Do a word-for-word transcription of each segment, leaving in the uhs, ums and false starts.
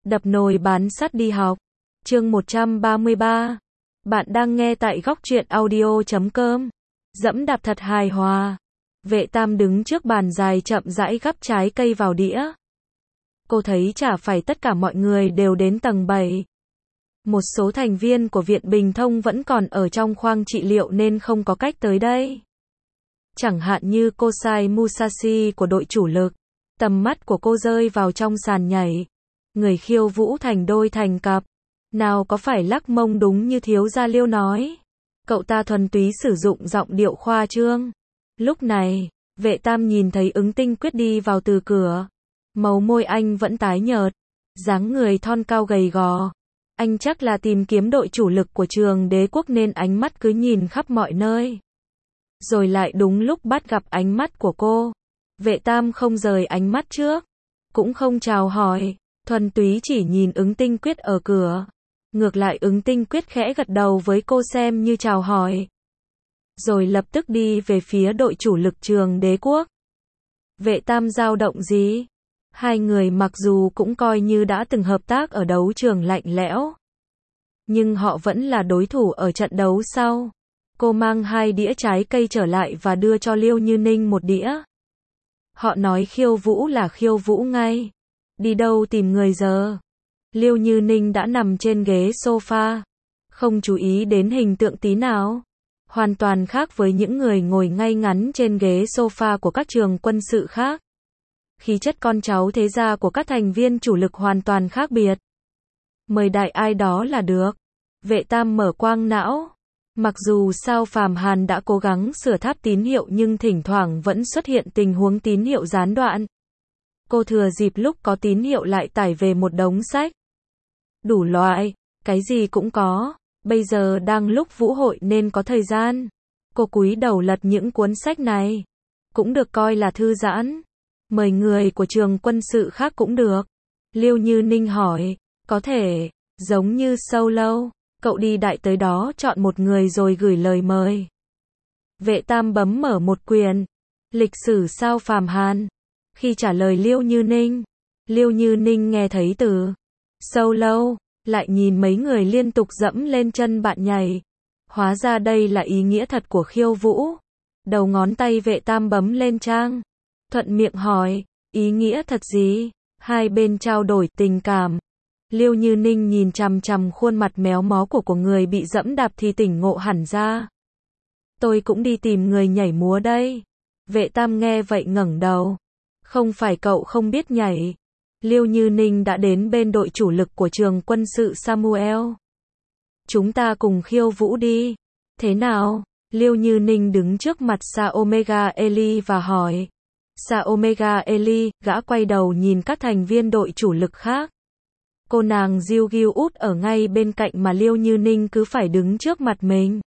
Đập nồi bán sắt đi học. Chương một trăm ba mươi ba. Bạn đang nghe tại góc truyện audio chấm com. Dẫm đạp thật hài hòa. Vệ Tam đứng trước bàn dài chậm rãi gắp trái cây vào đĩa. Cô thấy chả phải tất cả mọi người đều đến tầng bảy. Một số thành viên của Viện Bình Thông vẫn còn ở trong khoang trị liệu nên không có cách tới đây. Chẳng hạn như Kosai Musashi của đội chủ lực. Tầm mắt của cô rơi vào trong sàn nhảy. Người khiêu vũ thành đôi thành cặp. Nào có phải lắc mông đúng như thiếu gia Liêu nói. Cậu ta thuần túy sử dụng giọng điệu khoa trương. Lúc này, Vệ Tam nhìn thấy Ứng Tinh Quyết đi vào từ cửa. Màu môi anh vẫn tái nhợt. Dáng người thon cao gầy gò. Anh chắc là tìm kiếm đội chủ lực của trường Đế Quốc nên ánh mắt cứ nhìn khắp mọi nơi. Rồi lại đúng lúc bắt gặp ánh mắt của cô. Vệ Tam không rời ánh mắt trước. Cũng không chào hỏi. Thuần túy chỉ nhìn Ứng Tinh Quyết ở cửa. Ngược lại Ứng Tinh Quyết khẽ gật đầu với cô xem như chào hỏi. Rồi lập tức đi về phía đội chủ lực trường Đế Quốc. Vệ Tam dao động gì? Hai người mặc dù cũng coi như đã từng hợp tác ở đấu trường lạnh lẽo. Nhưng họ vẫn là đối thủ ở trận đấu sau. Cô mang hai đĩa trái cây trở lại và đưa cho Liêu Như Ninh một đĩa. Họ nói khiêu vũ là khiêu vũ ngay. Đi đâu tìm người giờ? Liêu Như Ninh đã nằm trên ghế sofa. Không chú ý đến hình tượng tí nào. Hoàn toàn khác với những người ngồi ngay ngắn trên ghế sofa của các trường quân sự khác. Khí chất con cháu thế gia của các thành viên chủ lực hoàn toàn khác biệt. Mời đại ai đó là được. Vệ Tam mở quang não. Mặc dù Sao Phàm Hàn đã cố gắng sửa tháp tín hiệu nhưng thỉnh thoảng vẫn xuất hiện tình huống tín hiệu gián đoạn. Cô thừa dịp lúc có tín hiệu lại tải về một đống sách. Đủ loại, cái gì cũng có. Bây giờ đang lúc vũ hội nên có thời gian. Cô cúi đầu lật những cuốn sách này. Cũng được coi là thư giãn. Mời người của trường quân sự khác cũng được. Liêu Như Ninh hỏi. Có thể, giống như solo. Cậu đi đại tới đó chọn một người rồi gửi lời mời. Vệ Tam bấm mở một quyển. Lịch sử Sao Phàm Hàn. Khi trả lời Liêu Như Ninh, Liêu Như Ninh nghe thấy từ solo, lại nhìn mấy người liên tục dẫm lên chân bạn nhảy. Hóa ra đây là ý nghĩa thật của khiêu vũ. Đầu ngón tay Vệ Tam bấm lên trang. Thuận miệng hỏi, ý nghĩa thật gì? Hai bên trao đổi tình cảm. Liêu Như Ninh nhìn chằm chằm khuôn mặt méo mó của của người bị dẫm đạp thì tỉnh ngộ hẳn ra. Tôi cũng đi tìm người nhảy múa đây. Vệ Tam nghe vậy ngẩng đầu. Không phải cậu không biết nhảy. Liêu Như Ninh đã đến bên đội chủ lực của trường quân sự Samuel. Chúng ta cùng khiêu vũ đi. Thế nào? Liêu Như Ninh đứng trước mặt Sa Omega Eli và hỏi. Sa Omega Eli, gã quay đầu nhìn các thành viên đội chủ lực khác. Cô nàng Diêu Gil út ở ngay bên cạnh mà Liêu Như Ninh cứ phải đứng trước mặt mình.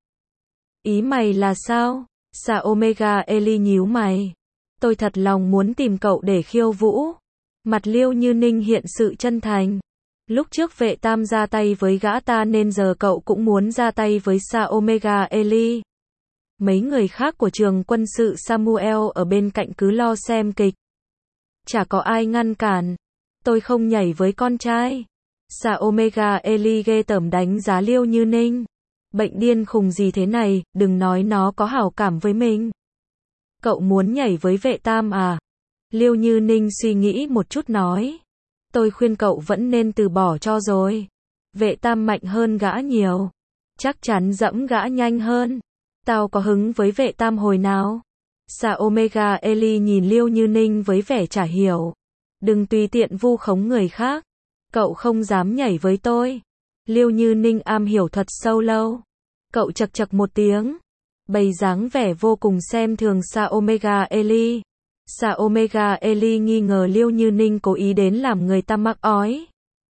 Ý mày là sao? Sa Omega Eli nhíu mày. Tôi thật lòng muốn tìm cậu để khiêu vũ. Mặt Liêu Như Ninh hiện sự chân thành. Lúc trước Vệ Tam ra tay với gã ta nên giờ cậu cũng muốn ra tay với Sa Omega Eli. Mấy người khác của trường quân sự Samuel ở bên cạnh cứ lo xem kịch. Chả có ai ngăn cản. Tôi không nhảy với con trai. Sa Omega Eli ghê tởm đánh giá Liêu Như Ninh. Bệnh điên khùng gì thế này, đừng nói nó có hảo cảm với mình. Cậu muốn nhảy với Vệ Tam à? Liêu Như Ninh suy nghĩ một chút nói. Tôi khuyên cậu vẫn nên từ bỏ cho rồi. Vệ Tam mạnh hơn gã nhiều. Chắc chắn dẫm gã nhanh hơn. Tao có hứng với Vệ Tam hồi nào? Sa Omega Eli nhìn Liêu Như Ninh với vẻ chả hiểu. Đừng tùy tiện vu khống người khác. Cậu không dám nhảy với tôi. Liêu Như Ninh am hiểu thuật solo. Cậu chật chật một tiếng. Bày dáng vẻ vô cùng xem thường Sa Omega Eli. Sa Omega Eli nghi ngờ Liêu Như Ninh cố ý đến làm người ta mắc ói.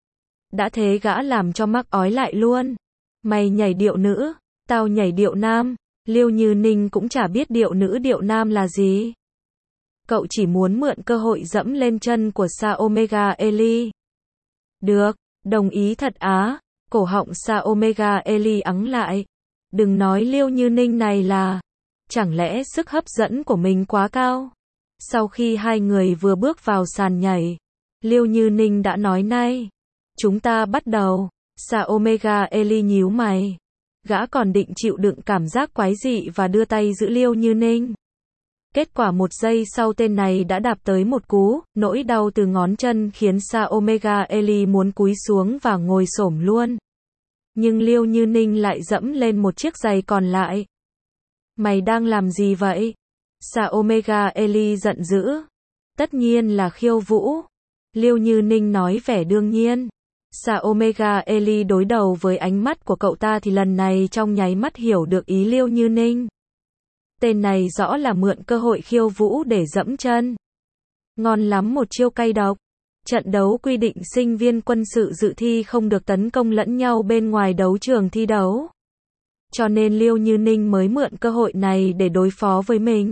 Đã thế gã làm cho mắc ói lại luôn. Mày nhảy điệu nữ, tao nhảy điệu nam. Liêu Như Ninh cũng chả biết điệu nữ điệu nam là gì. Cậu chỉ muốn mượn cơ hội dẫm lên chân của Sa Omega Eli. Được, đồng ý thật á. Cổ họng Sa Omega Eli ắng lại. Đừng nói Liêu Như Ninh này là. Chẳng lẽ sức hấp dẫn của mình quá cao? Sau khi hai người vừa bước vào sàn nhảy, Liêu Như Ninh đã nói ngay. Chúng ta bắt đầu. Sa Omega Eli nhíu mày. Gã còn định chịu đựng cảm giác quái dị và đưa tay giữ Liêu Như Ninh. Kết quả một giây sau tên này đã đạp tới một cú, nỗi đau từ ngón chân khiến Sa Omega Eli muốn cúi xuống và ngồi xổm luôn. Nhưng Liêu Như Ninh lại dẫm lên một chiếc giày còn lại. Mày đang làm gì vậy? Sa Omega Eli giận dữ. Tất nhiên là khiêu vũ. Liêu Như Ninh nói vẻ đương nhiên. Sa Omega Eli đối đầu với ánh mắt của cậu ta thì lần này trong nháy mắt hiểu được ý Liêu Như Ninh. Tên này rõ là mượn cơ hội khiêu vũ để dẫm chân. Ngon lắm một chiêu cay độc. Trận đấu quy định sinh viên quân sự dự thi không được tấn công lẫn nhau bên ngoài đấu trường thi đấu. Cho nên Liêu Như Ninh mới mượn cơ hội này để đối phó với mình.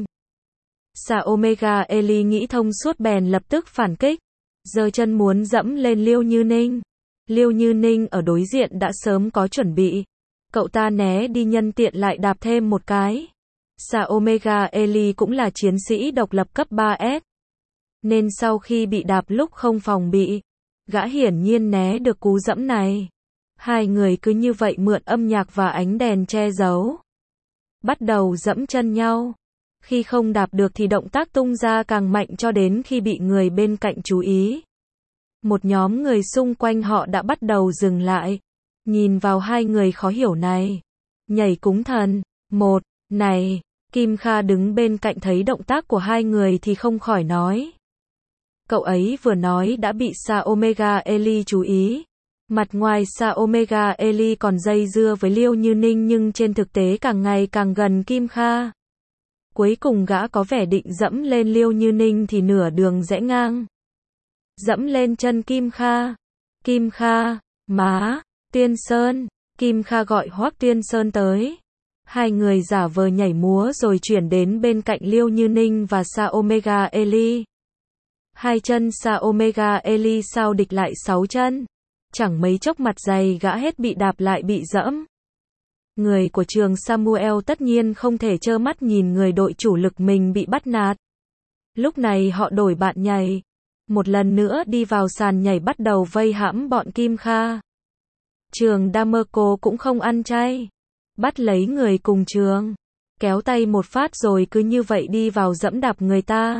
Sa Omega Eli nghĩ thông suốt bèn lập tức phản kích. Giơ chân muốn dẫm lên Liêu Như Ninh. Liêu Như Ninh ở đối diện đã sớm có chuẩn bị. Cậu ta né đi nhân tiện lại đạp thêm một cái. Sa Omega Eli cũng là chiến sĩ độc lập cấp ba S. Nên sau khi bị đạp lúc không phòng bị, gã hiển nhiên né được cú dẫm này. Hai người cứ như vậy mượn âm nhạc và ánh đèn che giấu. Bắt đầu dẫm chân nhau. Khi không đạp được thì động tác tung ra càng mạnh cho đến khi bị người bên cạnh chú ý. Một nhóm người xung quanh họ đã bắt đầu dừng lại. Nhìn vào hai người khó hiểu này. Nhảy cúng thần. Một, này, Kim Kha đứng bên cạnh thấy động tác của hai người thì không khỏi nói. Cậu ấy vừa nói đã bị Sa Omega Eli chú ý. Mặt ngoài Sa Omega Eli còn dây dưa với Liêu Như Ninh nhưng trên thực tế càng ngày càng gần Kim Kha. Cuối cùng gã có vẻ định dẫm lên Liêu Như Ninh thì nửa đường rẽ ngang. Dẫm lên chân Kim Kha. Kim Kha, má, Tiên Sơn. Kim Kha gọi Hoắc Tiên Sơn tới. Hai người giả vờ nhảy múa rồi chuyển đến bên cạnh Liêu Như Ninh và Sa Omega Eli. Hai chân Sa Omega Eli sao địch lại sáu chân. Chẳng mấy chốc mặt dày gã hết bị đạp lại bị dẫm. Người của trường Samuel tất nhiên không thể trơ mắt nhìn người đội chủ lực mình bị bắt nạt. Lúc này họ đổi bạn nhảy. Một lần nữa đi vào sàn nhảy bắt đầu vây hãm bọn Kim Kha. Trường Damerco cũng không ăn chay. Bắt lấy người cùng trường. Kéo tay một phát rồi cứ như vậy đi vào dẫm đạp người ta.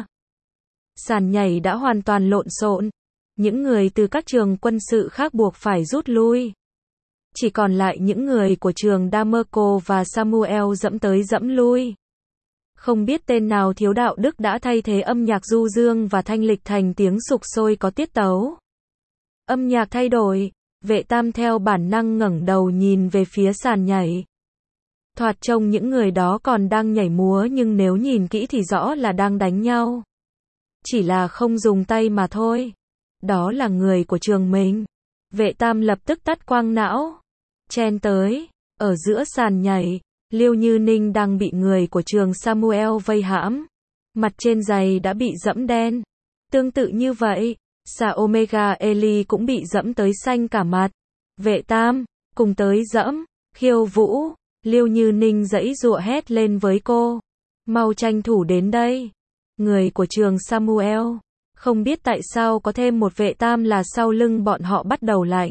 Sàn nhảy đã hoàn toàn lộn xộn. Những người từ các trường quân sự khác buộc phải rút lui. Chỉ còn lại những người của trường Damerco và Samuel dẫm tới dẫm lui. Không biết tên nào thiếu đạo đức đã thay thế âm nhạc du dương và thanh lịch thành tiếng sục sôi có tiết tấu. Âm nhạc thay đổi, Vệ Tam theo bản năng ngẩng đầu nhìn về phía sàn nhảy. Thoạt trông những người đó còn đang nhảy múa nhưng nếu nhìn kỹ thì rõ là đang đánh nhau. Chỉ là không dùng tay mà thôi. Đó là người của trường mình. Vệ Tam lập tức tắt quang não. Chen tới, ở giữa sàn nhảy, Liêu Như Ninh đang bị người của trường Samuel vây hãm. Mặt trên giày đã bị dẫm đen. Tương tự như vậy, Sa Omega Eli cũng bị dẫm tới xanh cả mặt. Vệ Tam, cùng tới dẫm, khiêu vũ. Liêu Như Ninh giãy giụa hét lên với cô. Mau tranh thủ đến đây. Người của trường Samuel. Không biết tại sao có thêm một Vệ Tam là sau lưng bọn họ bắt đầu lạnh.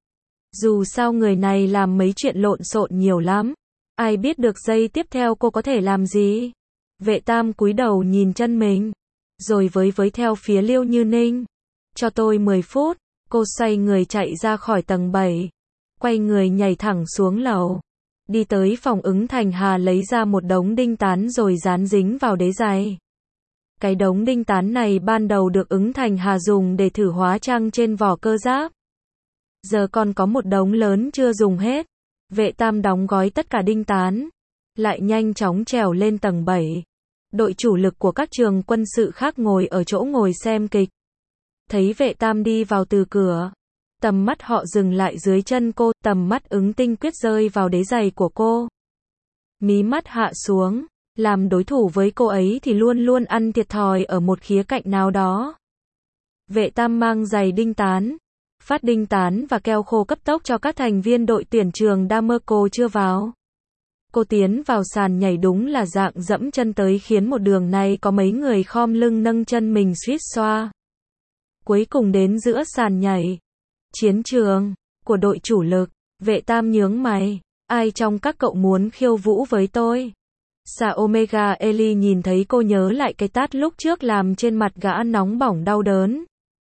Dù sao người này làm mấy chuyện lộn xộn nhiều lắm. Ai biết được giây tiếp theo cô có thể làm gì. Vệ Tam cúi đầu nhìn chân mình. Rồi với với theo phía Liêu Như Ninh. Cho tôi mười phút. Cô xoay người chạy ra khỏi tầng bảy. Quay người nhảy thẳng xuống lầu. Đi tới phòng ứng thành hà lấy ra một đống đinh tán rồi dán dính vào đế giày. Cái đống đinh tán này ban đầu được ứng thành hà dùng để thử hóa trang trên vỏ cơ giáp. Giờ còn có một đống lớn chưa dùng hết. Vệ Tam đóng gói tất cả đinh tán. Lại nhanh chóng trèo lên tầng bảy. Đội chủ lực của các trường quân sự khác ngồi ở chỗ ngồi xem kịch. Thấy Vệ Tam đi vào từ cửa. Tầm mắt họ dừng lại dưới chân cô. Tầm mắt ứng tinh quyết rơi vào đế giày của cô. Mí mắt hạ xuống. Làm đối thủ với cô ấy thì luôn luôn ăn thiệt thòi ở một khía cạnh nào đó. Vệ Tam mang giày đinh tán. Phát đinh tán và keo khô cấp tốc cho các thành viên đội tuyển trường Damerco chưa vào. Cô tiến vào sàn nhảy đúng là dạng dẫm chân tới khiến một đường này có mấy người khom lưng nâng chân mình suýt xoa. Cuối cùng đến giữa sàn nhảy. Chiến trường của đội chủ lực. Vệ Tam nhướng mày. Ai trong các cậu muốn khiêu vũ với tôi? Sa Omega Eli nhìn thấy cô nhớ lại cái tát lúc trước làm trên mặt gã nóng bỏng đau đớn.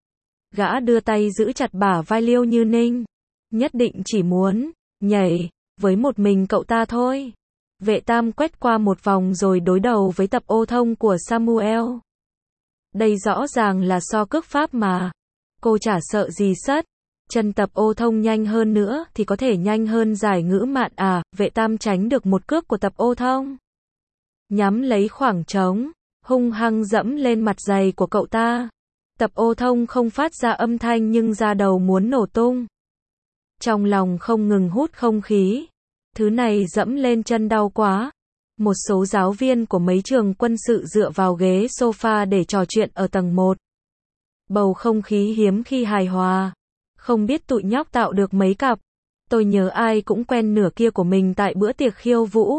Gã đưa tay giữ chặt bả vai Liêu Như Ninh. Nhất định chỉ muốn nhảy với một mình cậu ta thôi. Vệ Tam quét qua một vòng rồi đối đầu với tập ô thông của Samuel. Đây rõ ràng là so cước pháp mà. Cô chả sợ gì sất. Chân tập ô thông nhanh hơn nữa thì có thể nhanh hơn giải ngữ mạn à. Vệ Tam tránh được một cước của tập ô thông. Nhắm lấy khoảng trống, hung hăng dẫm lên mặt giày của cậu ta. Tập ô thông không phát ra âm thanh nhưng da đầu muốn nổ tung. Trong lòng không ngừng hút không khí. Thứ này dẫm lên chân đau quá. Một số giáo viên của mấy trường quân sự dựa vào ghế sofa để trò chuyện ở tầng một. Bầu không khí hiếm khi hài hòa. Không biết tụi nhóc tạo được mấy cặp. Tôi nhớ ai cũng quen nửa kia của mình tại bữa tiệc khiêu vũ.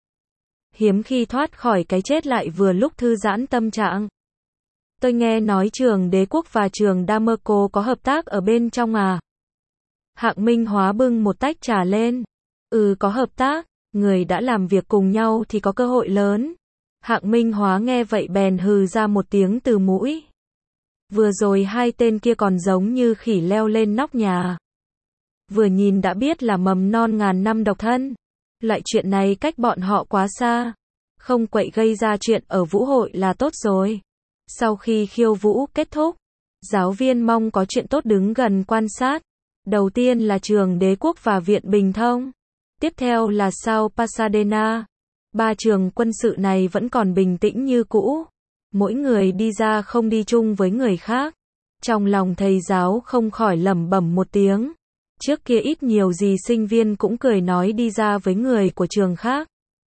Hiếm khi thoát khỏi cái chết lại vừa lúc thư giãn tâm trạng. Tôi nghe nói trường Đế Quốc và trường Damerco có hợp tác ở bên trong à? Hạng Minh Hóa bưng một tách trà lên. Ừ, có hợp tác, người đã làm việc cùng nhau thì có cơ hội lớn. Hạng Minh Hóa nghe vậy bèn hừ ra một tiếng từ mũi. Vừa rồi hai tên kia còn giống như khỉ leo lên nóc nhà. Vừa nhìn đã biết là mầm non ngàn năm độc thân. Loại chuyện này cách bọn họ quá xa. Không quậy gây ra chuyện ở vũ hội là tốt rồi. Sau khi khiêu vũ kết thúc, giáo viên mong có chuyện tốt đứng gần quan sát. Đầu tiên là trường Đế Quốc và Viện Bình Thông. Tiếp theo là South Pasadena. Ba trường quân sự này vẫn còn bình tĩnh như cũ. Mỗi người đi ra không đi chung với người khác. Trong lòng thầy giáo không khỏi lẩm bẩm một tiếng. Trước kia ít nhiều gì sinh viên cũng cười nói đi ra với người của trường khác.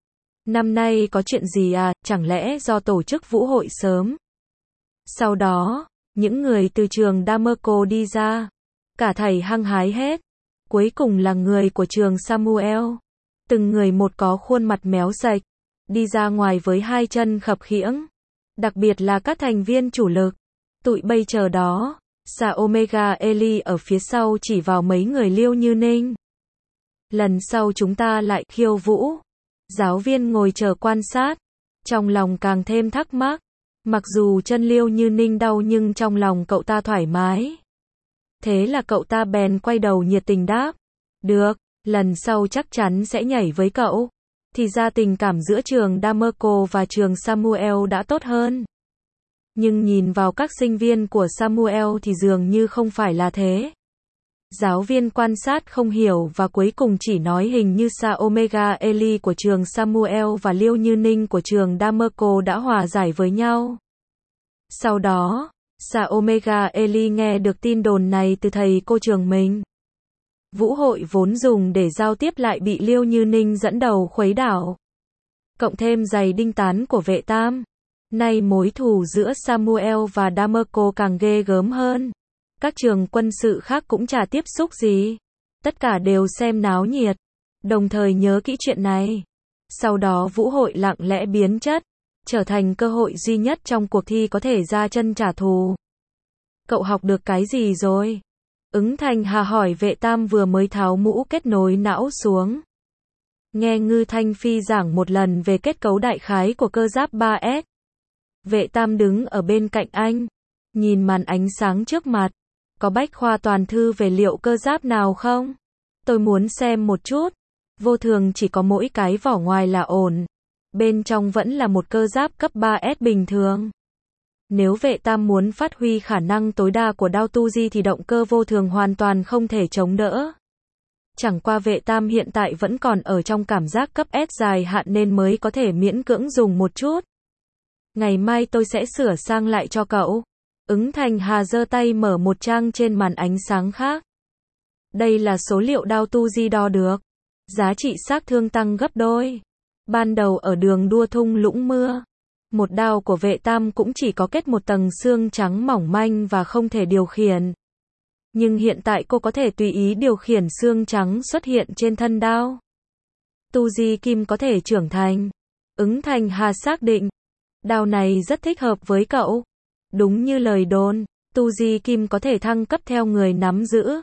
Năm nay có chuyện gì à, chẳng lẽ do tổ chức vũ hội sớm? Sau đó, những người từ trường Damerco đi ra. Cả thầy hăng hái hết. Cuối cùng là người của trường Samuel. Từng người một có khuôn mặt méo sạch. Đi ra ngoài với hai chân khập khiễng. Đặc biệt là các thành viên chủ lực. Tụi bây chờ đó. Sa Omega Eli ở phía sau chỉ vào mấy người Liêu Như Ninh. Lần sau chúng ta lại khiêu vũ. Giáo viên ngồi chờ quan sát. Trong lòng càng thêm thắc mắc. Mặc dù chân Liêu Như Ninh đau nhưng trong lòng cậu ta thoải mái. Thế là cậu ta bèn quay đầu nhiệt tình đáp. Được, lần sau chắc chắn sẽ nhảy với cậu. Thì ra tình cảm giữa trường Damerco và trường Samuel đã tốt hơn. Nhưng nhìn vào các sinh viên của Samuel thì dường như không phải là thế. Giáo viên quan sát không hiểu và cuối cùng chỉ nói hình như Sa Omega Eli của trường Samuel và Liêu Như Ninh của trường Damerco đã hòa giải với nhau. Sau đó, Sa Omega Eli nghe được tin đồn này từ thầy cô trường mình. Vũ hội vốn dùng để giao tiếp lại bị Liêu Như Ninh dẫn đầu khuấy đảo. Cộng thêm giày đinh tán của Vệ Tam. Nay mối thù giữa Samuel và Damerco càng ghê gớm hơn. Các trường quân sự khác cũng chả tiếp xúc gì. Tất cả đều xem náo nhiệt. Đồng thời nhớ kỹ chuyện này. Sau đó vũ hội lặng lẽ biến chất. Trở thành cơ hội duy nhất trong cuộc thi có thể ra chân trả thù. Cậu học được cái gì rồi? Ứng Thành Hà hỏi Vệ Tam vừa mới tháo mũ kết nối não xuống. Nghe Ngư Thanh Phi giảng một lần về kết cấu đại khái của cơ giáp ba S. Vệ Tam đứng ở bên cạnh anh. Nhìn màn ánh sáng trước mặt. Có bách khoa toàn thư về liệu cơ giáp nào không? Tôi muốn xem một chút. Vô thường chỉ có mỗi cái vỏ ngoài là ổn. Bên trong vẫn là một cơ giáp cấp ba S bình thường. Nếu Vệ Tam muốn phát huy khả năng tối đa của Đao Tu Di thì động cơ vô thường hoàn toàn không thể chống đỡ. Chẳng qua Vệ Tam hiện tại vẫn còn ở trong cảm giác cấp S dài hạn nên mới có thể miễn cưỡng dùng một chút. Ngày mai tôi sẽ sửa sang lại cho cậu. Ứng Thành Hà giơ tay mở một trang trên màn ánh sáng khác. Đây là số liệu Đao Tu Di đo được. Giá trị xác thương tăng gấp đôi. Ban đầu ở đường đua thung lũng mưa. Một đao của Vệ Tam cũng chỉ có kết một tầng xương trắng mỏng manh và không thể điều khiển. Nhưng hiện tại cô có thể tùy ý điều khiển xương trắng xuất hiện trên thân đao. Tu Di Kim có thể trưởng thành. Ứng Thành Hà xác định. Đao này rất thích hợp với cậu. Đúng như lời đồn, Tu Di Kim có thể thăng cấp theo người nắm giữ.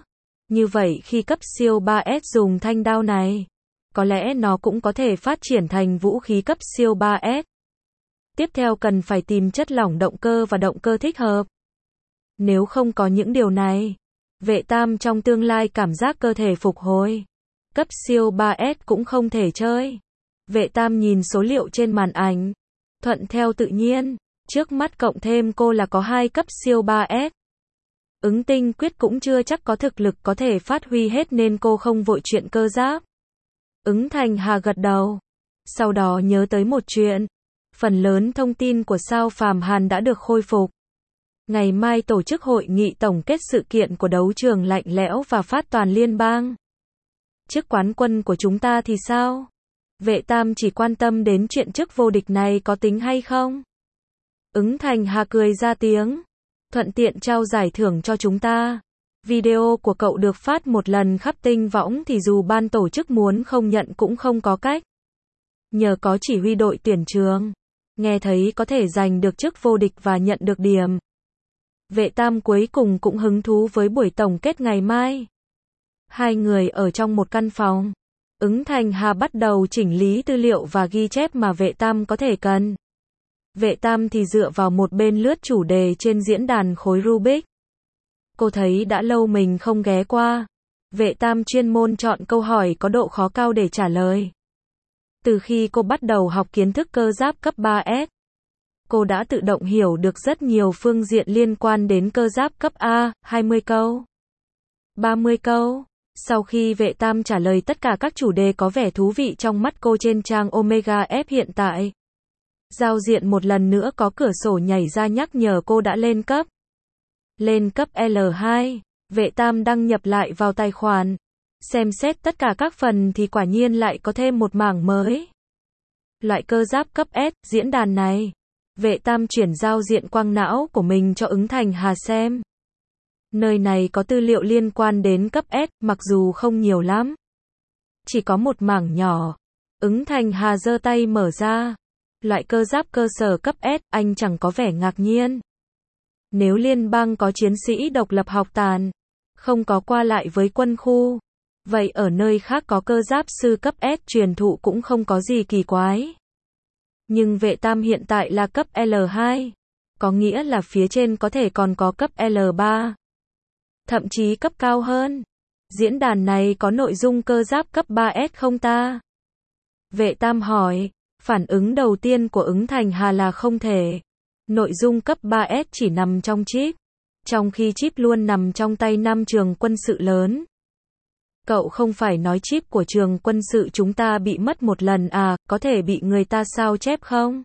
Như vậy khi cấp siêu ba S dùng thanh đao này, có lẽ nó cũng có thể phát triển thành vũ khí cấp siêu ba S. Tiếp theo cần phải tìm chất lỏng động cơ và động cơ thích hợp. Nếu không có những điều này, Vệ Tam trong tương lai cảm giác cơ thể phục hồi, cấp siêu ba S cũng không thể chơi. Vệ Tam nhìn số liệu trên màn ảnh, thuận theo tự nhiên, trước mắt cộng thêm cô là có hai cấp siêu ba S. Ứng Tinh Quyết cũng chưa chắc có thực lực có thể phát huy hết nên cô không vội chuyện cơ giáp. Ứng Thành Hà gật đầu, sau đó nhớ tới một chuyện, phần lớn thông tin của Sao Phàm Hàn đã được khôi phục. Ngày mai tổ chức hội nghị tổng kết sự kiện của đấu trường lạnh lẽo và phát toàn liên bang. Chức quán quân của chúng ta thì sao? Vệ Tam chỉ quan tâm đến chuyện chức vô địch này có tính hay không. Ứng Thành Hà cười ra tiếng, thuận tiện trao giải thưởng cho chúng ta. Video của cậu được phát một lần khắp tinh võng thì dù ban tổ chức muốn không nhận cũng không có cách. Nhờ có chỉ huy đội tuyển trường, nghe thấy có thể giành được chức vô địch và nhận được điểm. Vệ Tam cuối cùng cũng hứng thú với buổi tổng kết ngày mai. Hai người ở trong một căn phòng. Ứng Thành Hà bắt đầu chỉnh lý tư liệu và ghi chép mà Vệ Tam có thể cần. Vệ Tam thì dựa vào một bên lướt chủ đề trên diễn đàn khối Rubik. Cô thấy đã lâu mình không ghé qua. Vệ Tam chuyên môn chọn câu hỏi có độ khó cao để trả lời. Từ khi cô bắt đầu học kiến thức cơ giáp cấp ba S, cô đã tự động hiểu được rất nhiều phương diện liên quan đến cơ giáp cấp A, hai mươi câu, ba mươi câu. Sau khi Vệ Tam trả lời tất cả các chủ đề có vẻ thú vị trong mắt cô trên trang Omega F hiện tại, giao diện một lần nữa có cửa sổ nhảy ra nhắc nhở cô đã lên cấp. Lên cấp L hai, Vệ Tam đăng nhập lại vào tài khoản. Xem xét tất cả các phần thì quả nhiên lại có thêm một mảng mới. Loại cơ giáp cấp S, diễn đàn này. Vệ Tam chuyển giao diện quang não của mình cho Ứng Thành Hà xem. Nơi này có tư liệu liên quan đến cấp S, mặc dù không nhiều lắm. Chỉ có một mảng nhỏ. Ứng Thành Hà giơ tay mở ra. Loại cơ giáp cơ sở cấp S, anh chẳng có vẻ ngạc nhiên. Nếu liên bang có chiến sĩ độc lập học tàn, không có qua lại với quân khu, vậy ở nơi khác có cơ giáp sư cấp S truyền thụ cũng không có gì kỳ quái. Nhưng Vệ Tam hiện tại là cấp L hai, có nghĩa là phía trên có thể còn có cấp L ba, thậm chí cấp cao hơn. Diễn đàn này có nội dung cơ giáp cấp ba S không ta? Vệ Tam hỏi, phản ứng đầu tiên của Ứng Thành Hà là không thể. Nội dung cấp ba S chỉ nằm trong chip, trong khi chip luôn nằm trong tay năm trường quân sự lớn. Cậu không phải nói chip của trường quân sự chúng ta bị mất một lần à, có thể bị người ta sao chép không?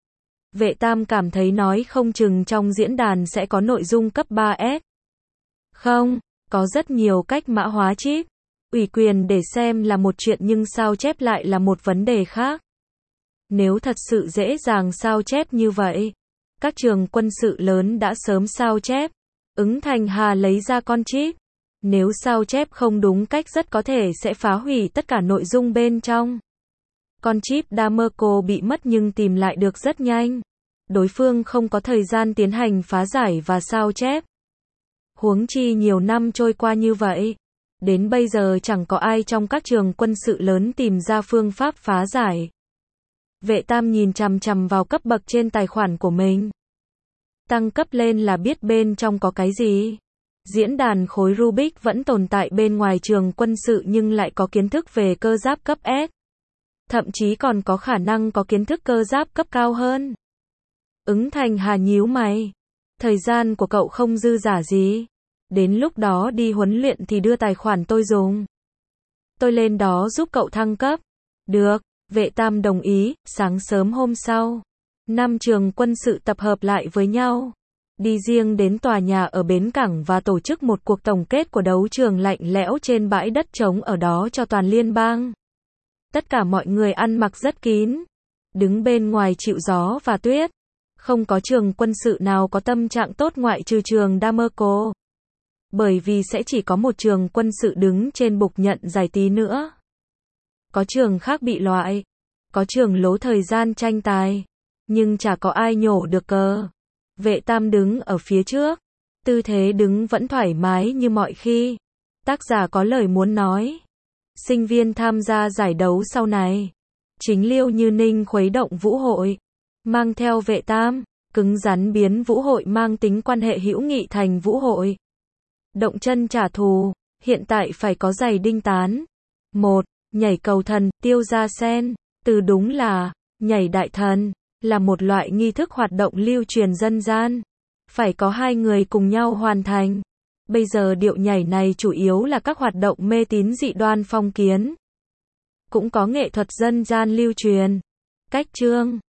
Vệ Tam cảm thấy nói không chừng trong diễn đàn sẽ có nội dung cấp ba S. Không, có rất nhiều cách mã hóa chip. Ủy quyền để xem là một chuyện nhưng sao chép lại là một vấn đề khác. Nếu thật sự dễ dàng sao chép như vậy, các trường quân sự lớn đã sớm sao chép. Ứng Thành Hà lấy ra con chip. Nếu sao chép không đúng cách rất có thể sẽ phá hủy tất cả nội dung bên trong. Con chip Damerco bị mất nhưng tìm lại được rất nhanh. Đối phương không có thời gian tiến hành phá giải và sao chép. Huống chi nhiều năm trôi qua như vậy, đến bây giờ chẳng có ai trong các trường quân sự lớn tìm ra phương pháp phá giải. Vệ Tam nhìn chằm chằm vào cấp bậc trên tài khoản của mình. Tăng cấp lên là biết bên trong có cái gì. Diễn đàn khối Rubik vẫn tồn tại bên ngoài trường quân sự nhưng lại có kiến thức về cơ giáp cấp S. Thậm chí còn có khả năng có kiến thức cơ giáp cấp cao hơn. Ứng Thành Hà nhíu mày. Thời gian của cậu không dư dả gì. Đến lúc đó đi huấn luyện thì đưa tài khoản tôi dùng. Tôi lên đó giúp cậu thăng cấp. Được, Vệ Tam đồng ý. Sáng sớm hôm sau, năm trường quân sự tập hợp lại với nhau. Đi riêng đến tòa nhà ở bến cảng và tổ chức một cuộc tổng kết của đấu trường lạnh lẽo trên bãi đất trống ở đó cho toàn liên bang. Tất cả mọi người ăn mặc rất kín, đứng bên ngoài chịu gió và tuyết. Không có trường quân sự nào có tâm trạng tốt ngoại trừ trường Damerco. Bởi vì sẽ chỉ có một trường quân sự đứng trên bục nhận giải tí nữa. Có trường khác bị loại, có trường lố thời gian tranh tài, nhưng chả có ai nhổ được cờ. Vệ Tam đứng ở phía trước, tư thế đứng vẫn thoải mái như mọi khi. Tác giả có lời muốn nói. Sinh viên tham gia giải đấu sau này. Chính Liêu Như Ninh khuấy động vũ hội. Mang theo Vệ Tam, cứng rắn biến vũ hội mang tính quan hệ hữu nghị thành vũ hội. Động chân trả thù, hiện tại phải có giày đinh tán. một. Nhảy cầu thần, Tiêu Gia Sen. Từ đúng là, nhảy đại thần, là một loại nghi thức hoạt động lưu truyền dân gian. Phải có hai người cùng nhau hoàn thành. Bây giờ điệu nhảy này chủ yếu là các hoạt động mê tín dị đoan phong kiến. Cũng có nghệ thuật dân gian lưu truyền. Cách chương